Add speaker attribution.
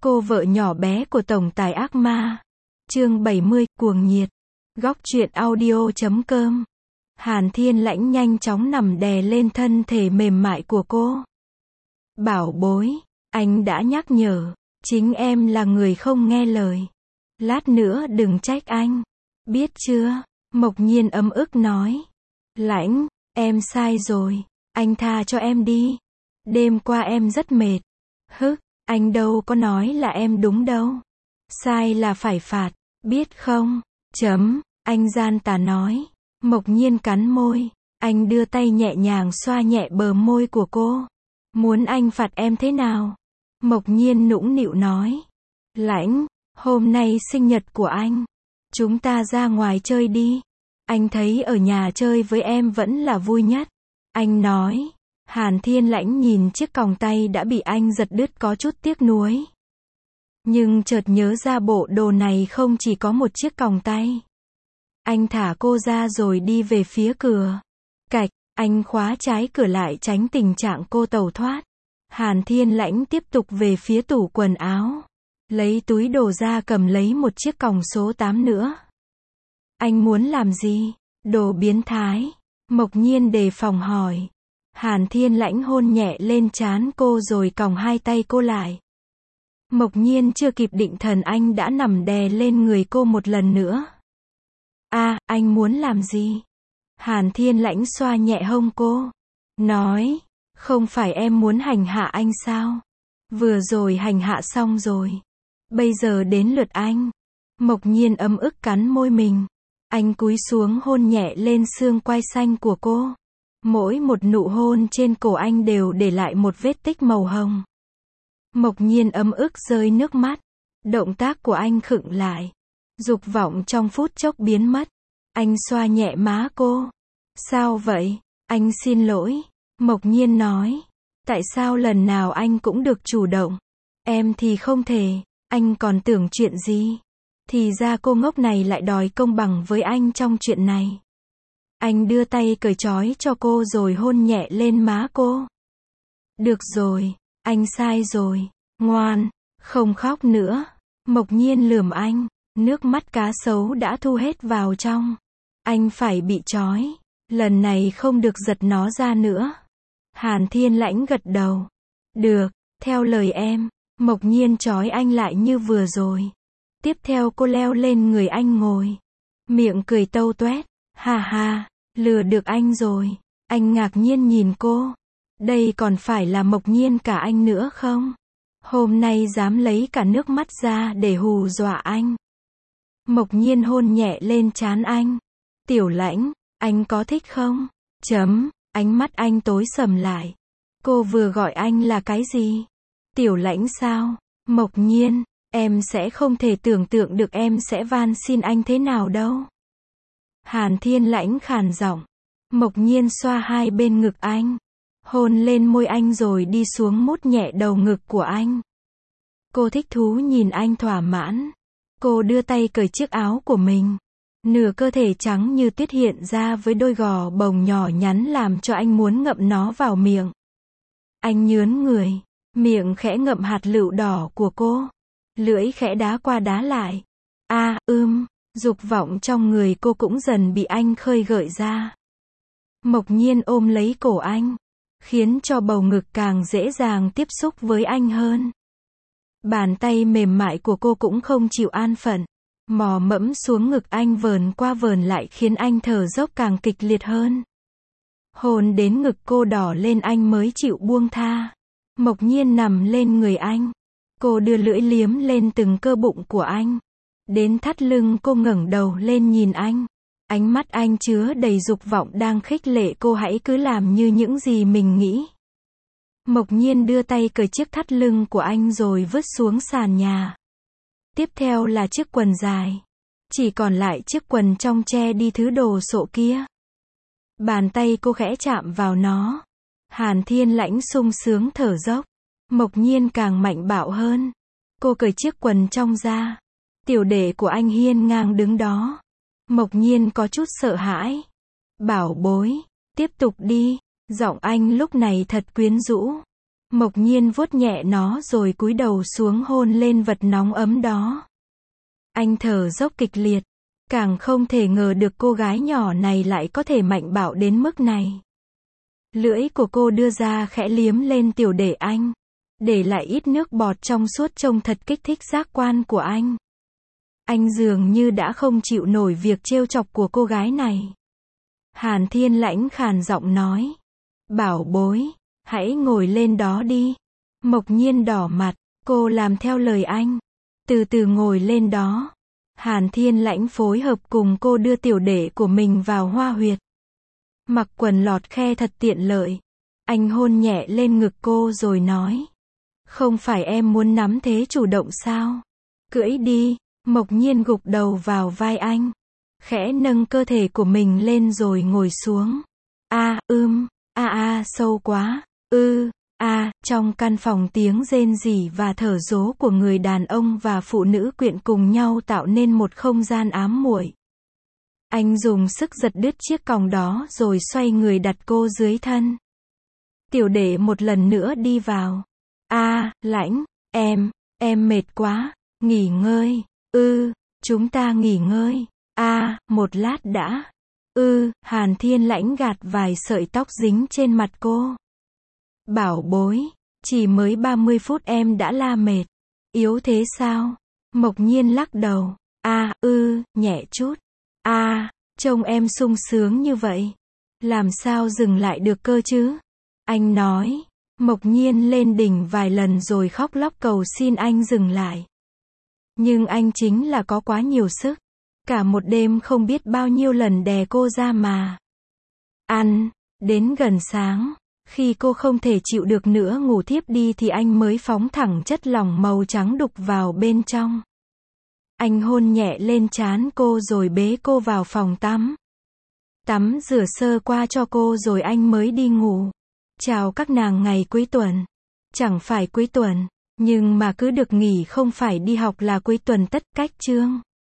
Speaker 1: Cô vợ nhỏ bé của tổng tài ác ma. Chương 70, cuồng nhiệt. Góc truyện audio.com. Hàn Thiên Lãnh nhanh chóng nằm đè lên thân thể mềm mại của cô. Bảo bối, anh đã nhắc nhở, chính em là người không nghe lời. Lát nữa đừng trách anh. Biết chưa? Mộc Nhiên ấm ức nói. Lãnh, em sai rồi, anh tha cho em đi. Đêm qua em rất mệt. Hức, anh đâu có nói là em đúng đâu. Sai là phải phạt, biết không? Anh gian tà nói. Mộc Nhiên cắn môi, anh đưa tay nhẹ nhàng xoa nhẹ bờ môi của cô. Muốn anh phạt em thế nào? Mộc Nhiên nũng nịu nói. Lãnh, hôm nay sinh nhật của anh. Chúng ta ra ngoài chơi đi. Anh thấy ở nhà chơi với em vẫn là vui nhất. Anh nói. Hàn Thiên Lãnh nhìn chiếc còng tay đã bị anh giật đứt có chút tiếc nuối. Nhưng chợt nhớ ra bộ đồ này không chỉ có một chiếc còng tay. Anh thả cô ra rồi đi về phía cửa. Cạch, anh khóa trái cửa lại tránh tình trạng cô tẩu thoát. Hàn Thiên Lãnh tiếp tục về phía tủ quần áo. Lấy túi đồ ra cầm lấy một chiếc còng số 8 nữa. Anh muốn làm gì? Đồ biến thái. Mộc Nhiên đề phòng hỏi. Hàn Thiên Lãnh hôn nhẹ lên trán cô rồi còng hai tay cô lại. Mộc Nhiên chưa kịp định thần anh đã nằm đè lên người cô một lần nữa. Anh muốn làm gì? Hàn Thiên Lãnh xoa nhẹ hông cô. Nói, không phải em muốn hành hạ anh sao? Vừa rồi hành hạ xong rồi. Bây giờ đến lượt anh. Mộc Nhiên ấm ức cắn môi mình. Anh cúi xuống hôn nhẹ lên xương quai xanh của cô. Mỗi một nụ hôn trên cổ anh đều để lại một vết tích màu hồng. Mộc Nhiên ấm ức rơi nước mắt. Động tác của anh khựng lại. Dục vọng trong phút chốc biến mất. Anh xoa nhẹ má cô. Sao vậy? Anh xin lỗi. Mộc Nhiên nói. Tại sao lần nào anh cũng được chủ động? Em thì không thể. Anh còn tưởng chuyện gì? Thì ra cô ngốc này lại đòi công bằng với anh trong chuyện này. Anh đưa tay cởi trói cho cô rồi hôn nhẹ lên má cô. Được rồi, anh sai rồi. Ngoan, không khóc nữa. Mộc Nhiên lườm anh. Nước mắt cá sấu đã thu hết vào trong. Anh phải bị trói. Lần này không được giật nó ra nữa. Hàn Thiên Lãnh gật đầu. Được, theo lời em. Mộc Nhiên trói anh lại như vừa rồi. Tiếp theo cô leo lên người anh ngồi. Miệng cười tâu toét. Ha ha, lừa được anh rồi. Anh ngạc nhiên nhìn cô. Đây còn phải là Mộc Nhiên cả anh nữa không? Hôm nay dám lấy cả nước mắt ra để hù dọa anh. Mộc Nhiên hôn nhẹ lên trán anh. Tiểu Lãnh, anh có thích không? Ánh mắt anh tối sầm lại. Cô vừa gọi anh là cái gì? Tiểu Lãnh sao? Mộc Nhiên, em sẽ không thể tưởng tượng được em sẽ van xin anh thế nào đâu. Hàn Thiên Lãnh khàn giọng. Mộc Nhiên xoa hai bên ngực anh. Hôn lên môi anh rồi đi xuống mút nhẹ đầu ngực của anh. Cô thích thú nhìn anh thỏa mãn. Cô đưa tay cởi chiếc áo của mình. Nửa cơ thể trắng như tuyết hiện ra với đôi gò bồng nhỏ nhắn làm cho anh muốn ngậm nó vào miệng. Anh nhướn người, miệng khẽ ngậm hạt lựu đỏ của cô. Lưỡi khẽ đá qua đá lại. Dục vọng trong người cô cũng dần bị anh khơi gợi ra. Mộc Nhiên ôm lấy cổ anh, khiến cho bầu ngực càng dễ dàng tiếp xúc với anh hơn. Bàn tay mềm mại của cô cũng không chịu an phận, mò mẫm xuống ngực anh vờn qua vờn lại khiến anh thở dốc càng kịch liệt hơn. Hôn đến ngực cô đỏ lên anh mới chịu buông tha. Mộc Nhiên nằm lên người anh. Cô đưa lưỡi liếm lên từng cơ bụng của anh. Đến thắt lưng cô ngẩng đầu lên nhìn anh. Ánh mắt anh chứa đầy dục vọng đang khích lệ cô hãy cứ làm như những gì mình nghĩ. Mộc Nhiên đưa tay cởi chiếc thắt lưng của anh rồi vứt xuống sàn nhà. Tiếp theo là chiếc quần dài. Chỉ còn lại chiếc quần trong che đi thứ đồ sộ kia. Bàn tay cô khẽ chạm vào nó. Hàn Thiên Lãnh sung sướng thở dốc. Mộc Nhiên càng mạnh bạo hơn. Cô cởi chiếc quần trong ra. Tiểu đệ của anh hiên ngang đứng đó. Mộc Nhiên có chút sợ hãi. Bảo bối, tiếp tục đi. Giọng anh lúc này thật quyến rũ. Mộc Nhiên vuốt nhẹ nó rồi cúi đầu xuống hôn lên vật nóng ấm đó. Anh thở dốc kịch liệt. Càng không thể ngờ được cô gái nhỏ này lại có thể mạnh bạo đến mức này. Lưỡi của cô đưa ra khẽ liếm lên tiểu để anh. Để lại ít nước bọt trong suốt trông thật kích thích giác quan của anh. Anh dường như đã không chịu nổi việc trêu chọc của cô gái này. Hàn Thiên Lãnh khàn giọng nói. Bảo bối, hãy ngồi lên đó đi. Mộc Nhiên đỏ mặt, cô làm theo lời anh. Từ từ ngồi lên đó. Hàn Thiên Lãnh phối hợp cùng cô đưa tiểu đệ của mình vào hoa huyệt. Mặc quần lọt khe thật tiện lợi. Anh hôn nhẹ lên ngực cô rồi nói. Không phải em muốn nắm thế chủ động sao? Cưỡi đi. Mộc Nhiên gục đầu vào vai anh. Khẽ nâng cơ thể của mình lên rồi ngồi xuống. Sâu quá. Trong căn phòng tiếng rên rỉ và thở dố của người đàn ông và phụ nữ quyện cùng nhau tạo nên một không gian ám muội. Anh dùng sức giật đứt chiếc còng đó rồi xoay người đặt cô dưới thân. Tiểu đệ một lần nữa đi vào. Lãnh, em mệt quá, nghỉ ngơi. Chúng ta nghỉ ngơi. Một lát đã. Hàn Thiên Lãnh gạt vài sợi tóc dính trên mặt cô. Bảo bối, chỉ mới 30 phút em đã la mệt. Yếu thế sao? Mộc Nhiên lắc đầu. Nhẹ chút. Trông em sung sướng như vậy. Làm sao dừng lại được cơ chứ? Anh nói. Mộc Nhiên lên đỉnh vài lần rồi khóc lóc cầu xin anh dừng lại. Nhưng anh chính là có quá nhiều sức. Cả một đêm không biết bao nhiêu lần đè cô ra mà. Đến gần sáng. Khi cô không thể chịu được nữa ngủ thiếp đi thì anh mới phóng thẳng chất lỏng màu trắng đục vào bên trong. Anh hôn nhẹ lên trán cô rồi bế cô vào phòng tắm. Tắm rửa sơ qua cho cô rồi anh mới đi ngủ. Chào các nàng ngày cuối tuần. Chẳng phải cuối tuần, nhưng mà cứ được nghỉ không phải đi học là cuối tuần tất cách chương.